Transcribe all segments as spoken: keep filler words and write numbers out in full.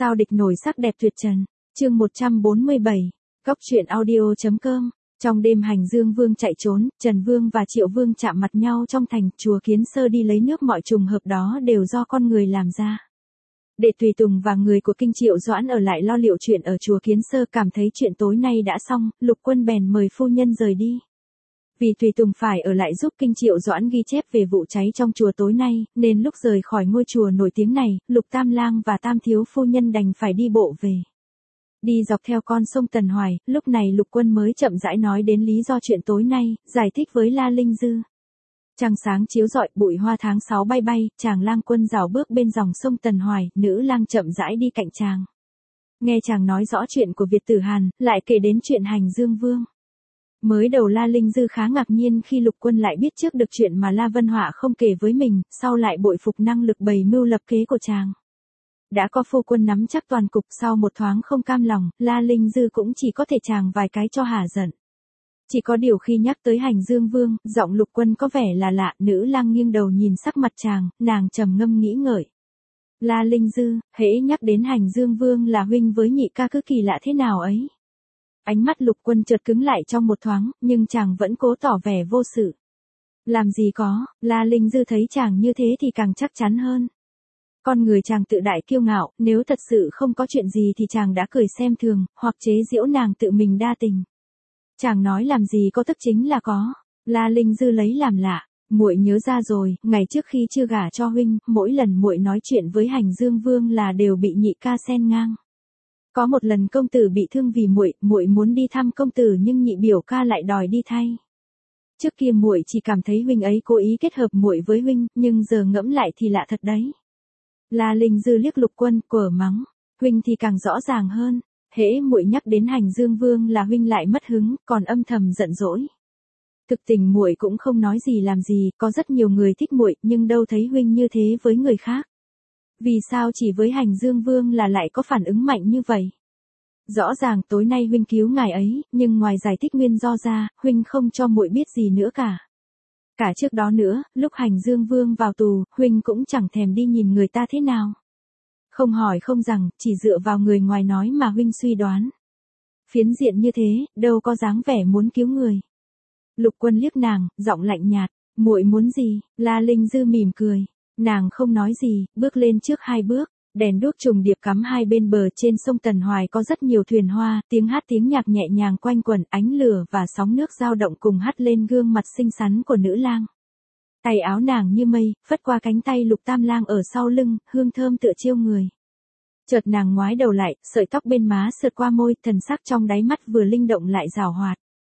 Sao địch nổi sắc đẹp tuyệt trần. Chương một trăm bốn mươi bảy. Góc truyện audio.com. Trong đêm Hành Dương Vương chạy trốn, Trần Vương và Triệu Vương chạm mặt nhau trong thành, chùa Kiến Sơ đi lấy nước, mọi trùng hợp đó đều do con người làm ra. Để tùy tùng và người của kinh Triệu Doãn ở lại lo liệu chuyện ở chùa Kiến Sơ, cảm thấy chuyện tối nay đã xong, Lục Quân bèn mời phu nhân rời đi. Vì tùy tùng phải ở lại giúp kinh Triệu Doãn ghi chép về vụ cháy trong chùa tối nay, nên lúc rời khỏi ngôi chùa nổi tiếng này, Lục Tam Lang và Tam Thiếu phu nhân đành phải đi bộ về. Đi dọc theo con sông Tần Hoài, lúc này Lục Quân mới chậm rãi nói đến lý do chuyện tối nay, giải thích với La Linh Dư. Trăng sáng chiếu rọi, bụi hoa tháng sáu bay bay, chàng lang quân rảo bước bên dòng sông Tần Hoài, nữ lang chậm rãi đi cạnh chàng. Nghe chàng nói rõ chuyện của Việt Tử Hàn, lại kể đến chuyện Hành Dương Vương. Mới đầu La Linh Dư khá ngạc nhiên khi Lục Quân lại biết trước được chuyện mà La Vân Họa không kể với mình, sau lại bội phục năng lực bày mưu lập kế của chàng. Đã có phu quân nắm chắc toàn cục, sau một thoáng không cam lòng, La Linh Dư cũng chỉ có thể chàng vài cái cho hả giận. Chỉ có điều khi nhắc tới Hành Dương Vương, giọng Lục Quân có vẻ là lạ, nữ lang nghiêng đầu nhìn sắc mặt chàng, nàng trầm ngâm nghĩ ngợi. La Linh Dư, hễ nhắc đến Hành Dương Vương là huynh với nhị ca cứ kỳ lạ thế nào ấy. Ánh mắt Lục Quân chợt cứng lại trong một thoáng, nhưng chàng vẫn cố tỏ vẻ vô sự. Làm gì có, La Linh Dư thấy chàng như thế thì càng chắc chắn hơn. Con người chàng tự đại kiêu ngạo, nếu thật sự không có chuyện gì thì chàng đã cười xem thường, hoặc chế giễu nàng tự mình đa tình. Chàng nói làm gì có tức chính là có. La Linh Dư lấy làm lạ, muội nhớ ra rồi, ngày trước khi chưa gả cho huynh, mỗi lần muội nói chuyện với Hành Dương Vương là đều bị nhị ca xen ngang. Có một lần công tử bị thương vì muội, muội muốn đi thăm công tử nhưng nhị biểu ca lại đòi đi thay. Trước kia muội chỉ cảm thấy huynh ấy cố ý kết hợp muội với huynh, nhưng giờ ngẫm lại thì lạ thật đấy. La Linh Dư liếc Lục Quân, quở mắng, huynh thì càng rõ ràng hơn, hễ muội nhắc đến Hành Dương Vương là huynh lại mất hứng, còn âm thầm giận dỗi. Thực tình muội cũng không nói gì làm gì, có rất nhiều người thích muội, nhưng đâu thấy huynh như thế với người khác. Vì sao chỉ với Hành Dương Vương là lại có phản ứng mạnh như vậy? Rõ ràng tối nay huynh cứu ngài ấy, nhưng ngoài giải thích nguyên do ra, huynh không cho muội biết gì nữa cả. Cả trước đó nữa, lúc Hành Dương Vương vào tù, huynh cũng chẳng thèm đi nhìn người ta thế nào. Không hỏi không rằng, chỉ dựa vào người ngoài nói mà huynh suy đoán. Phiến diện như thế, đâu có dáng vẻ muốn cứu người. Lục Quân liếc nàng, giọng lạnh nhạt, muội muốn gì? La Linh Dư mỉm cười. Nàng không nói gì, bước lên trước hai bước, đèn đuốc trùng điệp cắm hai bên bờ. Trên sông Tần Hoài có rất nhiều thuyền hoa, tiếng hát tiếng nhạc nhẹ nhàng quanh quẩn, ánh lửa và sóng nước dao động cùng hắt lên gương mặt xinh xắn của nữ lang. Tay áo nàng như mây, phất qua cánh tay Lục Tam Lang ở sau lưng, hương thơm tựa chiêu người. Chợt nàng ngoái đầu lại, sợi tóc bên má sượt qua môi, thần sắc trong đáy mắt vừa linh động lại giảo hoạt.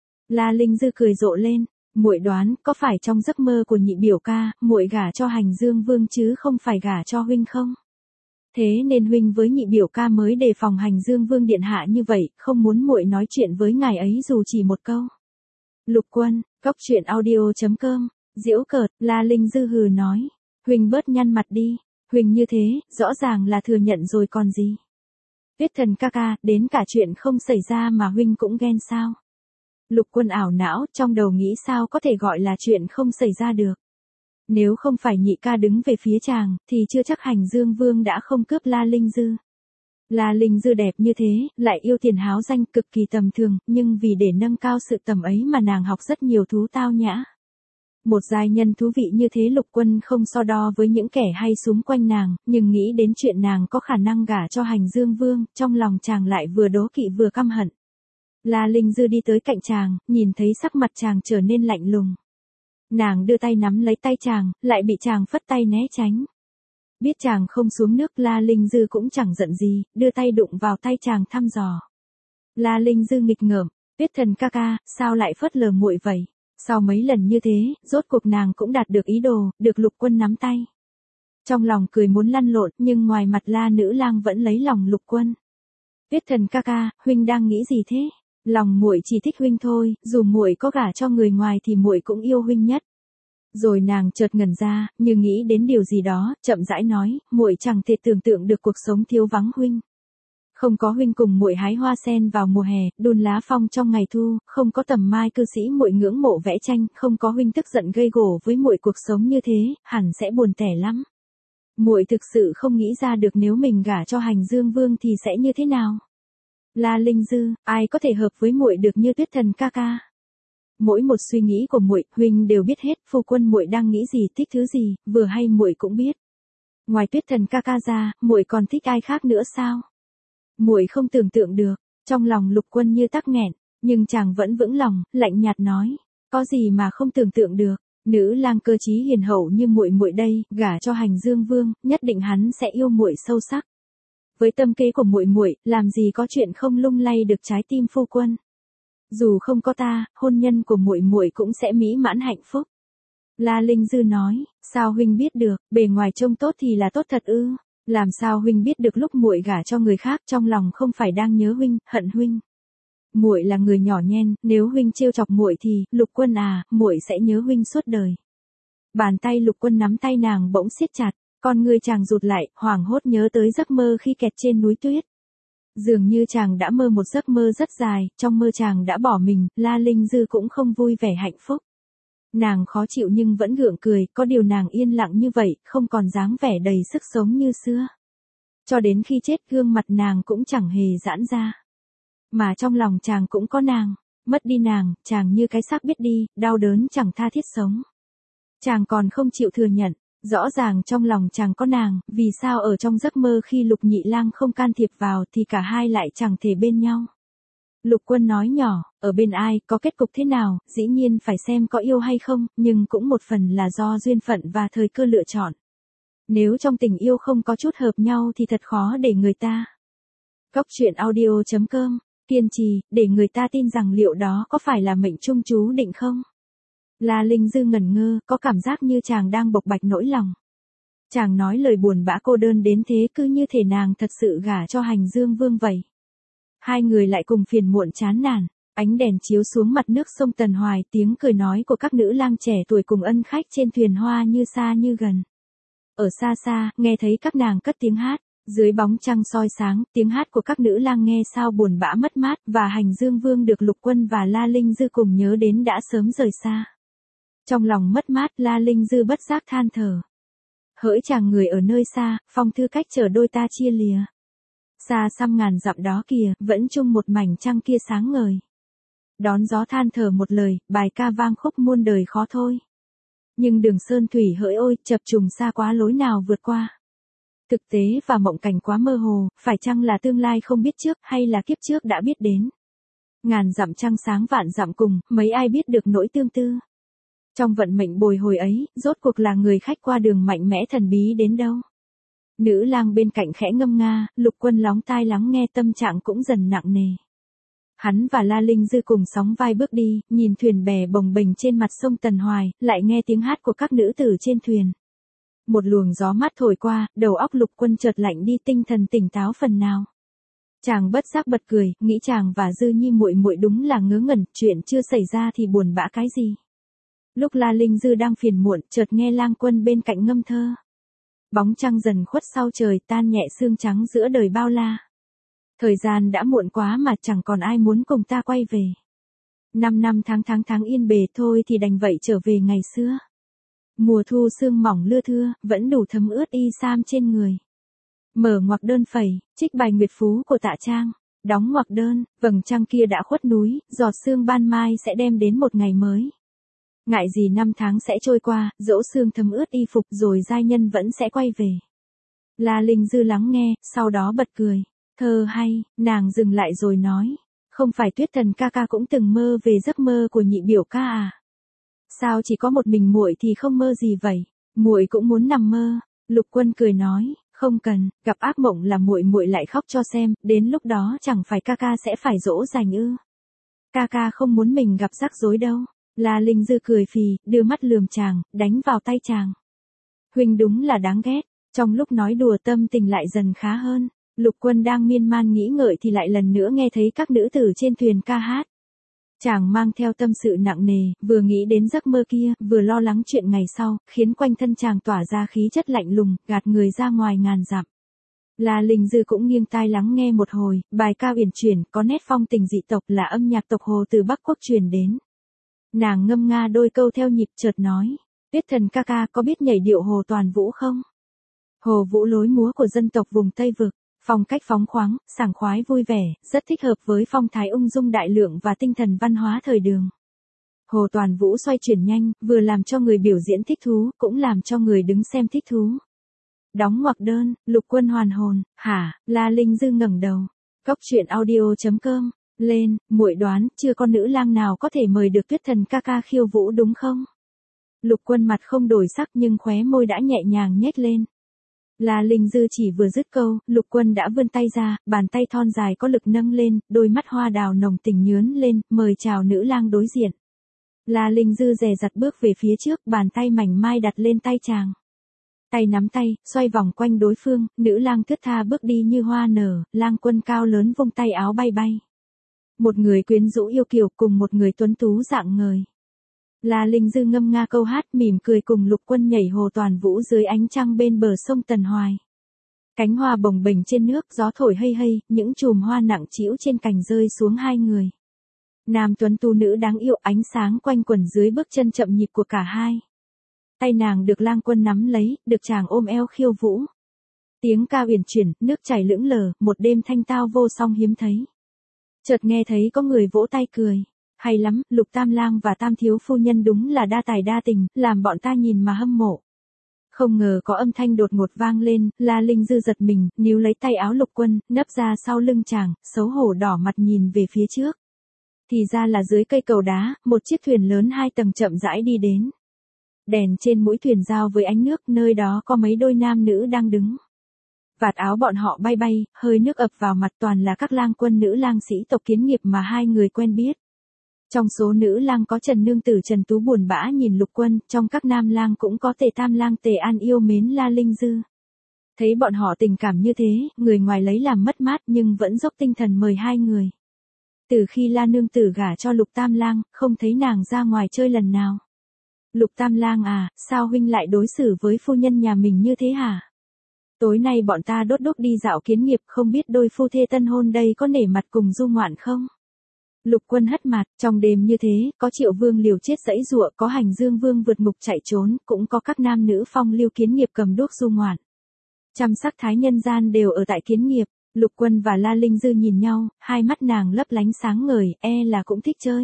La Linh Dư cười rộ lên. Muội đoán, có phải trong giấc mơ của nhị biểu ca, muội gả cho Hành Dương Vương chứ không phải gả cho huynh không? Thế nên huynh với nhị biểu ca mới đề phòng Hành Dương Vương điện hạ như vậy, không muốn muội nói chuyện với ngài ấy dù chỉ một câu. Lục Quân, góc truyện audio.com, giễu cợt, La Linh Dư hừ nói, huynh bớt nhăn mặt đi, huynh như thế, rõ ràng là thừa nhận rồi còn gì. Tuyết Thần ca ca, đến cả chuyện không xảy ra mà huynh cũng ghen sao? Lục Quân ảo não, trong đầu nghĩ sao có thể gọi là chuyện không xảy ra được. Nếu không phải nhị ca đứng về phía chàng, thì chưa chắc Hành Dương Vương đã không cướp La Linh Dư. La Linh Dư đẹp như thế, lại yêu tiền háo danh, cực kỳ tầm thường, nhưng vì để nâng cao sự tầm ấy mà nàng học rất nhiều thú tao nhã. Một giai nhân thú vị như thế Lục Quân không so đo với những kẻ hay xúm quanh nàng, nhưng nghĩ đến chuyện nàng có khả năng gả cho Hành Dương Vương, trong lòng chàng lại vừa đố kỵ vừa căm hận. La Linh Dư đi tới cạnh chàng, nhìn thấy sắc mặt chàng trở nên lạnh lùng. Nàng đưa tay nắm lấy tay chàng, lại bị chàng phất tay né tránh. Biết chàng không xuống nước, La Linh Dư cũng chẳng giận gì, đưa tay đụng vào tay chàng thăm dò. La Linh Dư nghịch ngợm, Tuyết Thần ca ca, sao lại phớt lờ muội vậy? Sau mấy lần như thế, rốt cuộc nàng cũng đạt được ý đồ, được Lục Quân nắm tay. Trong lòng cười muốn lăn lộn, nhưng ngoài mặt La nữ lang vẫn lấy lòng Lục Quân. Tuyết Thần ca ca, huynh đang nghĩ gì thế? Lòng muội chỉ thích huynh thôi, dù muội có gả cho người ngoài thì muội cũng yêu huynh nhất. Rồi nàng chợt ngẩn ra, như nghĩ đến điều gì đó, chậm rãi nói, muội chẳng thể tưởng tượng được cuộc sống thiếu vắng huynh. Không có huynh cùng muội hái hoa sen vào mùa hè, đun lá phong trong ngày thu, không có Tầm Mai cư sĩ muội ngưỡng mộ vẽ tranh, không có huynh tức giận gây gổ với muội, cuộc sống như thế, hẳn sẽ buồn tẻ lắm. Muội thực sự không nghĩ ra được nếu mình gả cho Hành Dương Vương thì sẽ như thế nào. La Linh Dư, ai có thể hợp với muội được như Tuyết Thần ca ca. Mỗi một suy nghĩ của muội, huynh đều biết hết, phu quân muội đang nghĩ gì, thích thứ gì, vừa hay muội cũng biết. Ngoài Tuyết Thần ca ca ra, muội còn thích ai khác nữa sao? Muội không tưởng tượng được. Trong lòng Lục Quân như tắc nghẹn, nhưng chàng vẫn vững lòng, lạnh nhạt nói, có gì mà không tưởng tượng được, nữ lang cơ trí hiền hậu như muội muội đây, gả cho Hành Dương Vương, nhất định hắn sẽ yêu muội sâu sắc. Với tâm kế của muội muội, làm gì có chuyện không lung lay được trái tim phu quân. Dù không có ta, hôn nhân của muội muội cũng sẽ mỹ mãn hạnh phúc. La Linh Dư nói, sao huynh biết được, bề ngoài trông tốt thì là tốt thật ư? Làm sao huynh biết được lúc muội gả cho người khác trong lòng không phải đang nhớ huynh, hận huynh? Muội là người nhỏ nhen, nếu huynh trêu chọc muội thì, Lục Quân à, muội sẽ nhớ huynh suốt đời. Bàn tay Lục Quân nắm tay nàng bỗng siết chặt, con người chàng rụt lại, hoảng hốt nhớ tới giấc mơ khi kẹt trên núi tuyết. Dường như chàng đã mơ một giấc mơ rất dài, trong mơ chàng đã bỏ mình, La Linh Dư cũng không vui vẻ hạnh phúc. Nàng khó chịu nhưng vẫn gượng cười, có điều nàng yên lặng như vậy, không còn dáng vẻ đầy sức sống như xưa. Cho đến khi chết gương mặt nàng cũng chẳng hề giãn ra. Mà trong lòng chàng cũng có nàng, mất đi nàng, chàng như cái xác biết đi, đau đớn chẳng tha thiết sống. Chàng còn không chịu thừa nhận, rõ ràng trong lòng chàng có nàng, vì sao ở trong giấc mơ khi Lục Nhị Lang không can thiệp vào thì cả hai lại chẳng thể bên nhau. Lục Quân nói nhỏ, ở bên ai, có kết cục thế nào, dĩ nhiên phải xem có yêu hay không, nhưng cũng một phần là do duyên phận và thời cơ lựa chọn. Nếu trong tình yêu không có chút hợp nhau thì thật khó để người ta. Góc truyện audio chấm com, kiên trì, để người ta tin rằng liệu đó có phải là mệnh trung chú định không? La Linh Dư ngẩn ngơ, có cảm giác như chàng đang bộc bạch nỗi lòng. Chàng nói lời buồn bã cô đơn đến thế cứ như thể nàng thật sự gả cho Hành Dương Vương vậy. Hai người lại cùng phiền muộn chán nản, ánh đèn chiếu xuống mặt nước sông Tần Hoài, tiếng cười nói của các nữ lang trẻ tuổi cùng ân khách trên thuyền hoa như xa như gần. Ở xa xa, nghe thấy các nàng cất tiếng hát, dưới bóng trăng soi sáng, tiếng hát của các nữ lang nghe sao buồn bã mất mát, và Hành Dương Vương được Lục Quân và La Linh Dư cùng nhớ đến đã sớm rời xa. Trong lòng mất mát, La Linh Dư bất giác than thở. Hỡi chàng người ở nơi xa, phong thư cách chờ đôi ta chia lìa. Xa xăm ngàn dặm đó kìa, vẫn chung một mảnh trăng kia sáng ngời. Đón gió than thở một lời, bài ca vang khúc muôn đời khó thôi. Nhưng đường sơn thủy hỡi ôi, chập trùng xa quá lối nào vượt qua. Thực tế và mộng cảnh quá mơ hồ, phải chăng là tương lai không biết trước hay là kiếp trước đã biết đến. Ngàn dặm trăng sáng vạn dặm cùng, mấy ai biết được nỗi tương tư. Trong vận mệnh bồi hồi ấy, rốt cuộc là người khách qua đường mạnh mẽ thần bí đến đâu. Nữ lang bên cạnh khẽ ngâm nga, Lục Quân lóng tai lắng nghe, tâm trạng cũng dần nặng nề. Hắn và La Linh Dư cùng sóng vai bước đi, nhìn thuyền bè bồng bềnh trên mặt sông Tần Hoài, lại nghe tiếng hát của các nữ tử trên thuyền. Một luồng gió mát thổi qua, đầu óc Lục Quân chợt lạnh đi, tinh thần tỉnh táo phần nào. Chàng bất giác bật cười, nghĩ chàng và Dư Nhi muội muội đúng là ngớ ngẩn, chuyện chưa xảy ra thì buồn bã cái gì. Lúc La Linh Dư đang phiền muộn, chợt nghe Lang Quân bên cạnh ngâm thơ. Bóng trăng dần khuất sau trời, tan nhẹ sương trắng giữa đời bao la. Thời gian đã muộn quá mà chẳng còn ai muốn cùng ta quay về. Năm năm tháng tháng tháng yên bề thôi thì đành vậy trở về ngày xưa. Mùa thu sương mỏng lưa thưa, vẫn đủ thấm ướt y sam trên người. Mở ngoặc đơn phẩy, trích bài Nguyệt Phú của Tạ Trang. Đóng ngoặc đơn, vầng trăng kia đã khuất núi, giọt sương ban mai sẽ đem đến một ngày mới. Ngại gì năm tháng sẽ trôi qua, dẫu sương thấm ướt y phục rồi giai nhân vẫn sẽ quay về. La Linh Dư lắng nghe, sau đó bật cười. Thơ hay, nàng dừng lại rồi nói. Không phải Tuyết Thần ca ca cũng từng mơ về giấc mơ của nhị biểu ca à? Sao chỉ có một mình muội thì không mơ gì vậy? Muội cũng muốn nằm mơ. Lục Quân cười nói, không cần, gặp ác mộng là muội muội lại khóc cho xem, đến lúc đó chẳng phải ca ca sẽ phải dỗ dành ư? Ca ca không muốn mình gặp rắc rối đâu. La Linh Dư cười phì, đưa mắt lườm chàng, đánh vào tay chàng. Huynh đúng là đáng ghét. Trong lúc nói đùa tâm tình lại dần khá hơn. Lục Quân đang miên man nghĩ ngợi thì lại lần nữa nghe thấy các nữ tử trên thuyền ca hát. Chàng mang theo tâm sự nặng nề, vừa nghĩ đến giấc mơ kia, vừa lo lắng chuyện ngày sau, khiến quanh thân chàng tỏa ra khí chất lạnh lùng, gạt người ra ngoài ngàn dặm. La Linh Dư cũng nghiêng tai lắng nghe một hồi, bài ca uyển chuyển, có nét phong tình dị tộc, là âm nhạc tộc Hồ từ Bắc Quốc truyền đến. Nàng ngâm nga đôi câu theo nhịp, chợt nói, Tuyết Thần ca ca có biết nhảy điệu Hồ Toàn Vũ không? Hồ vũ lối múa của dân tộc vùng Tây Vực, phong cách phóng khoáng, sảng khoái vui vẻ, rất thích hợp với phong thái ung dung đại lượng và tinh thần văn hóa thời đường. Hồ toàn vũ xoay chuyển nhanh, vừa làm cho người biểu diễn thích thú, cũng làm cho người đứng xem thích thú. Đóng ngoặc đơn, Lục Quân hoàn hồn, hả? La Linh Dư ngẩng đầu. Góc truyện audio chấm com, lên, muội đoán, chưa có nữ lang nào có thể mời được Tuyết Thần ca ca khiêu vũ đúng không? Lục Quân mặt không đổi sắc nhưng khóe môi đã nhẹ nhàng nhếch lên. La Linh Dư chỉ vừa dứt câu, Lục Quân đã vươn tay ra, bàn tay thon dài có lực nâng lên, đôi mắt hoa đào nồng tình nhướn lên, mời chào nữ lang đối diện. La Linh Dư dè dặt bước về phía trước, bàn tay mảnh mai đặt lên tay chàng. Tay nắm tay, xoay vòng quanh đối phương, nữ lang thướt tha bước đi như hoa nở, Lang Quân cao lớn vung tay áo bay bay. Một người quyến rũ yêu kiều cùng một người tuấn tú rạng ngời. La Linh Dư ngâm nga câu hát mỉm cười cùng Lục Quân nhảy hồ toàn vũ dưới ánh trăng bên bờ sông Tần Hoài. Cánh hoa bồng bềnh trên nước, gió thổi hây hây, những chùm hoa nặng trĩu trên cành rơi xuống hai người. Nam tuấn tu nữ đáng yêu, ánh sáng quanh quẩn dưới bước chân chậm nhịp của cả hai. Tay nàng được Lang Quân nắm lấy, được chàng ôm eo khiêu vũ. Tiếng ca uyển chuyển, nước chảy lững lờ, một đêm thanh tao vô song hiếm thấy. Chợt nghe thấy có người vỗ tay cười. Hay lắm, Lục Tam Lang và Tam thiếu phu nhân đúng là đa tài đa tình, làm bọn ta nhìn mà hâm mộ. Không ngờ có âm thanh đột ngột vang lên, La Linh Dư giật mình, níu lấy tay áo Lục Quân, nấp ra sau lưng chàng, xấu hổ đỏ mặt nhìn về phía trước. Thì ra là dưới cây cầu đá, một chiếc thuyền lớn hai tầng chậm rãi đi đến. Đèn trên mũi thuyền giao với ánh nước, nơi đó có mấy đôi nam nữ đang đứng. Vạt áo bọn họ bay bay, hơi nước ập vào mặt, toàn là các lang quân nữ lang sĩ tộc Kiến Nghiệp mà hai người quen biết. Trong số nữ lang có Trần Nương Tử Trần Tú buồn bã nhìn Lục Quân, trong các nam lang cũng có Tề Tam Lang Tề An yêu mến La Linh Dư. Thấy bọn họ tình cảm như thế, người ngoài lấy làm mất mát nhưng vẫn dốc tinh thần mời hai người. Từ khi La Nương Tử gả cho Lục Tam Lang, không thấy nàng ra ngoài chơi lần nào. Lục Tam Lang à, sao huynh lại đối xử với phu nhân nhà mình như thế hả? Tối nay bọn ta đốt đốt đi dạo Kiến Nghiệp, không biết đôi phu thê tân hôn đây có nể mặt cùng du ngoạn không? Lục Quân hất mặt, trong đêm như thế, có Triệu Vương liều chết dẫy dụa, có Hành Dương Vương vượt ngục chạy trốn, cũng có các nam nữ phong lưu Kiến Nghiệp cầm đuốc du ngoạn. Trăm sắc thái nhân gian đều ở tại Kiến Nghiệp. Lục Quân và La Linh Dư nhìn nhau, hai mắt nàng lấp lánh sáng ngời, e là cũng thích chơi.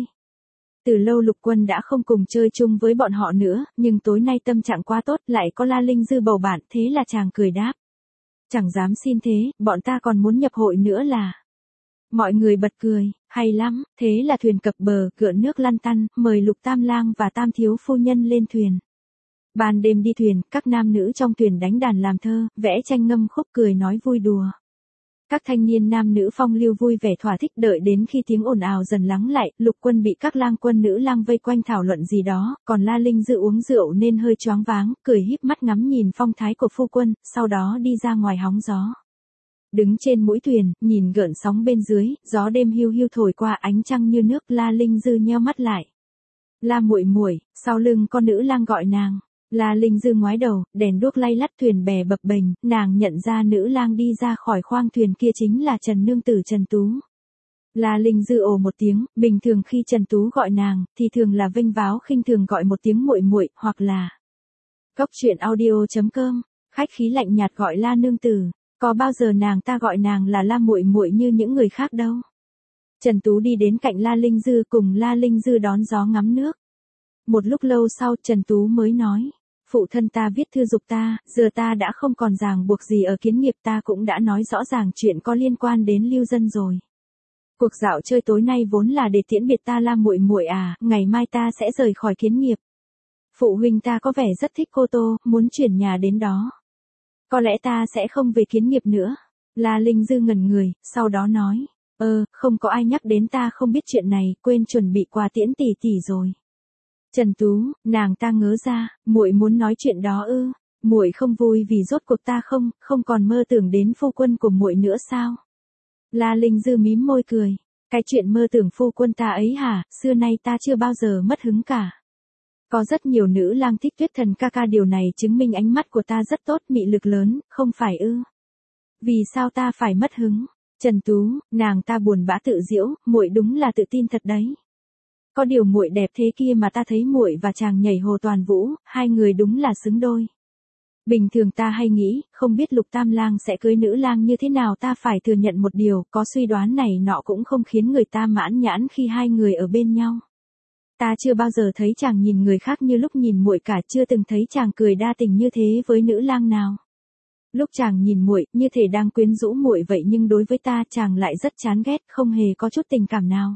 Từ lâu Lục Quân đã không cùng chơi chung với bọn họ nữa, nhưng tối nay tâm trạng quá tốt, lại có La Linh Dư bầu bạn, thế là chàng cười đáp. Chẳng dám xin thế, bọn ta còn muốn nhập hội nữa là. Mọi người bật cười, hay lắm, thế là thuyền cập bờ, gợn nước lăn tăn, mời Lục Tam Lang và Tam thiếu phu nhân lên thuyền. Ban đêm đi thuyền, các nam nữ trong thuyền đánh đàn làm thơ, vẽ tranh ngâm khúc cười nói vui đùa. Các thanh niên nam nữ phong lưu vui vẻ thỏa thích, đợi đến khi tiếng ồn ào dần lắng lại, Lục Quân bị các lang quân nữ lang vây quanh thảo luận gì đó, còn La Linh Dư uống rượu nên hơi choáng váng, cười híp mắt ngắm nhìn phong thái của phu quân, sau đó đi ra ngoài hóng gió. Đứng trên mũi thuyền, nhìn gợn sóng bên dưới, gió đêm hiu hiu thổi qua, ánh trăng như nước, La Linh Dư nheo mắt lại. La muội muội, sau lưng con nữ lang gọi nàng. La Linh Dư ngoái đầu, đèn đuốc lay lắt, thuyền bè bập bềnh, nàng nhận ra nữ lang đi ra khỏi khoang thuyền kia chính là Trần Nương Tử Trần Tú. La Linh Dư ồ một tiếng, bình thường khi Trần Tú gọi nàng, thì thường là vênh váo khinh thường gọi một tiếng muội muội, hoặc là Góc truyện audio chấm com, khách khí lạnh nhạt gọi La Nương Tử, có bao giờ nàng ta gọi nàng là La muội muội như những người khác đâu. Trần Tú đi đến cạnh La Linh Dư, cùng La Linh Dư đón gió ngắm nước. Một lúc lâu sau, Trần Tú mới nói, phụ thân ta viết thư giục ta, giờ ta đã không còn ràng buộc gì ở Kiến Nghiệp, ta cũng đã nói rõ ràng chuyện có liên quan đến lưu dân rồi. Cuộc dạo chơi tối nay vốn là để tiễn biệt ta La muội muội à, ngày mai ta sẽ rời khỏi Kiến Nghiệp. Phụ huynh ta có vẻ rất thích Cô Tô, muốn chuyển nhà đến đó. Có lẽ ta sẽ không về Kiến Nghiệp nữa. La Linh Dư ngẩn người, sau đó nói, ơ, không có ai nhắc đến ta không biết chuyện này, quên chuẩn bị quà tiễn tỷ tỷ rồi. Trần Tú, nàng ta ngớ ra, muội muốn nói chuyện đó ư? Muội không vui vì rốt cuộc ta không, không còn mơ tưởng đến phu quân của muội nữa sao? La Linh Dư mím môi cười, cái chuyện mơ tưởng phu quân ta ấy hả, xưa nay ta chưa bao giờ mất hứng cả. Có rất nhiều nữ lang thích Tuyết Thần ca ca, điều này chứng minh ánh mắt của ta rất tốt, mị lực lớn, không phải ư? Vì sao ta phải mất hứng? Trần Tú, nàng ta buồn bã tự giễu, muội đúng là tự tin thật đấy. Có điều muội đẹp thế kia mà ta thấy muội và chàng nhảy hồ toàn vũ, hai người đúng là xứng đôi. Bình thường ta hay nghĩ, không biết Lục Tam Lang sẽ cưới nữ lang như thế nào, ta phải thừa nhận một điều, có suy đoán này nọ cũng không khiến người ta mãn nhãn khi hai người ở bên nhau. Ta chưa bao giờ thấy chàng nhìn người khác như lúc nhìn muội cả, chưa từng thấy chàng cười đa tình như thế với nữ lang nào. Lúc chàng nhìn muội, như thể đang quyến rũ muội vậy, nhưng đối với ta chàng lại rất chán ghét, không hề có chút tình cảm nào.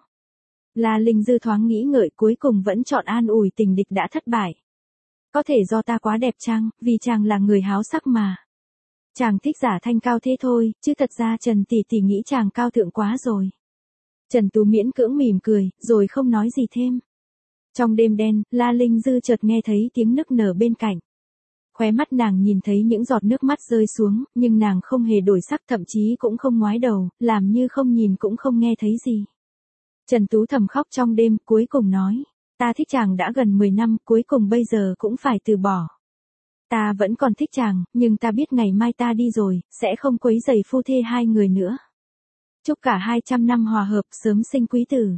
La Linh Dư thoáng nghĩ ngợi, cuối cùng vẫn chọn an ủi tình địch đã thất bại. Có thể do ta quá đẹp chăng, vì chàng là người háo sắc mà. Chàng thích giả thanh cao thế thôi, chứ thật ra Trần tỷ tỷ nghĩ chàng cao thượng quá rồi. Trần Tú miễn cưỡng mỉm cười, rồi không nói gì thêm. Trong đêm đen, La Linh Dư chợt nghe thấy tiếng nức nở bên cạnh. Khóe mắt nàng nhìn thấy những giọt nước mắt rơi xuống, nhưng nàng không hề đổi sắc, thậm chí cũng không ngoái đầu, làm như không nhìn cũng không nghe thấy gì. Trần Tú thầm khóc trong đêm, cuối cùng nói, ta thích chàng đã gần mười năm, cuối cùng bây giờ cũng phải từ bỏ. Ta vẫn còn thích chàng, nhưng ta biết ngày mai ta đi rồi, sẽ không quấy rầy phu thê hai người nữa. Chúc cả hai trăm năm hòa hợp, sớm sinh quý tử.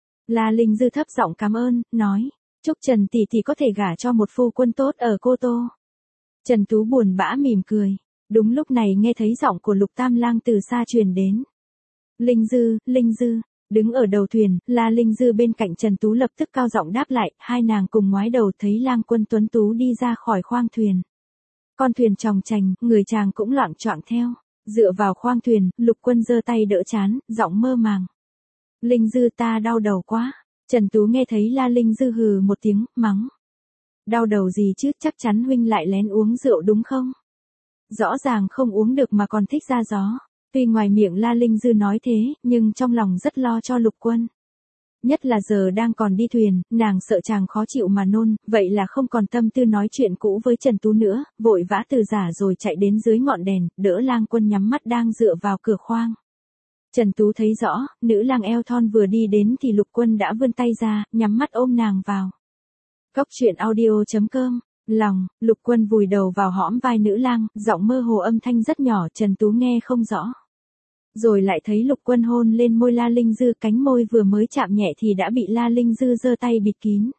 La Linh Dư thấp giọng cảm ơn, nói, chúc Trần tỷ tỷ có thể gả cho một phu quân tốt ở Cô Tô. Trần Tú buồn bã mỉm cười. Đúng lúc này nghe thấy giọng của Lục Tam Lang từ xa truyền đến. Linh Dư, Linh Dư. Đứng ở đầu thuyền, La Linh Dư bên cạnh Trần Tú lập tức cao giọng đáp lại, hai nàng cùng ngoái đầu thấy Lang Quân tuấn tú đi ra khỏi khoang thuyền. Con thuyền chòng chành, người chàng cũng loạng choạng theo. Dựa vào khoang thuyền, Lục Quân giơ tay đỡ trán, giọng mơ màng. Linh Dư, ta đau đầu quá. Trần Tú nghe thấy La Linh Dư hừ một tiếng, mắng. Đau đầu gì chứ, chắc chắn huynh lại lén uống rượu đúng không? Rõ ràng không uống được mà còn thích ra gió. Tuy ngoài miệng La Linh Dư nói thế, nhưng trong lòng rất lo cho Lục Quân. Nhất là giờ đang còn đi thuyền, nàng sợ chàng khó chịu mà nôn, vậy là không còn tâm tư nói chuyện cũ với Trần Tú nữa, vội vã từ giả rồi chạy đến dưới ngọn đèn, đỡ Lang Quân nhắm mắt đang dựa vào cửa khoang. Trần Tú thấy rõ, nữ lang eo thon vừa đi đến thì Lục Quân đã vươn tay ra, nhắm mắt ôm nàng vào. Cốc truyện audio chấm com. Lòng, Lục Quân vùi đầu vào hõm vai nữ lang, giọng mơ hồ, âm thanh rất nhỏ, Trần Tú nghe không rõ. Rồi lại thấy Lục Quân hôn lên môi La Linh Dư, cánh môi vừa mới chạm nhẹ thì đã bị La Linh Dư giơ tay bịt kín.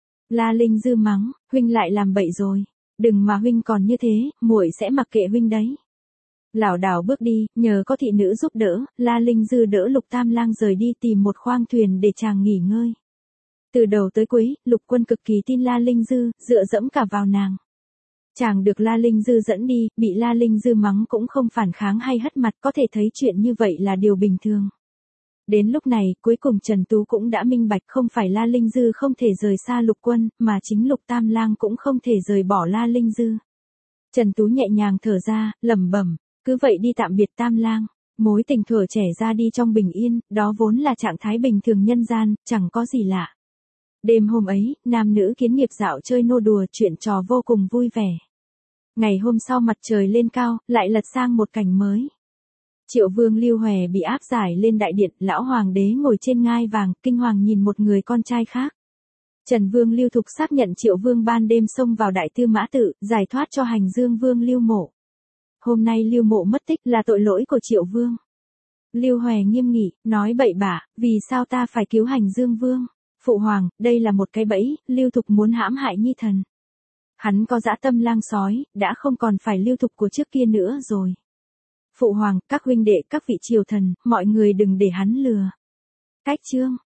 La Linh Dư mắng, huynh lại làm bậy rồi. Đừng mà huynh còn như thế, muội sẽ mặc kệ huynh đấy. Lảo đảo bước đi, nhờ có thị nữ giúp đỡ, La Linh Dư đỡ Lục Tam Lang rời đi tìm một khoang thuyền để chàng nghỉ ngơi. Từ đầu tới cuối, Lục Quân cực kỳ tin La Linh Dư, dựa dẫm cả vào nàng. Chàng được La Linh Dư dẫn đi, bị La Linh Dư mắng cũng không phản kháng hay hất mặt, có thể thấy chuyện như vậy là điều bình thường. Đến lúc này, cuối cùng Trần Tú cũng đã minh bạch, không phải La Linh Dư không thể rời xa Lục Quân, mà chính Lục Tam Lang cũng không thể rời bỏ La Linh Dư. Trần Tú nhẹ nhàng thở ra, lẩm bẩm, cứ vậy đi tạm biệt Tam Lang. Mối tình thuở trẻ ra đi trong bình yên, đó vốn là trạng thái bình thường nhân gian, chẳng có gì lạ. Đêm hôm ấy, nam nữ kiến nghiệp dạo chơi nô đùa, chuyện trò vô cùng vui vẻ. Ngày hôm sau mặt trời lên cao, lại lật sang một cảnh mới. Triệu Vương Lưu Hòe bị áp giải lên đại điện, lão hoàng đế ngồi trên ngai vàng, kinh hoàng nhìn một người con trai khác. Trần Vương Lưu Thục xác nhận Triệu Vương ban đêm xông vào Đại Tư Mã Tự, giải thoát cho Hành Dương Vương Lưu Mộ. Hôm nay Lưu Mộ mất tích là tội lỗi của Triệu Vương. Lưu Hòe nghiêm nghị, nói bậy bạ, vì sao ta phải cứu Hành Dương Vương? Phụ hoàng, đây là một cái bẫy, Lưu Thục muốn hãm hại nhi thần. Hắn có dã tâm lang sói, đã không còn phải Lưu Thục của trước kia nữa rồi. Phụ hoàng, các huynh đệ, các vị triều thần, mọi người đừng để hắn lừa. Cách chương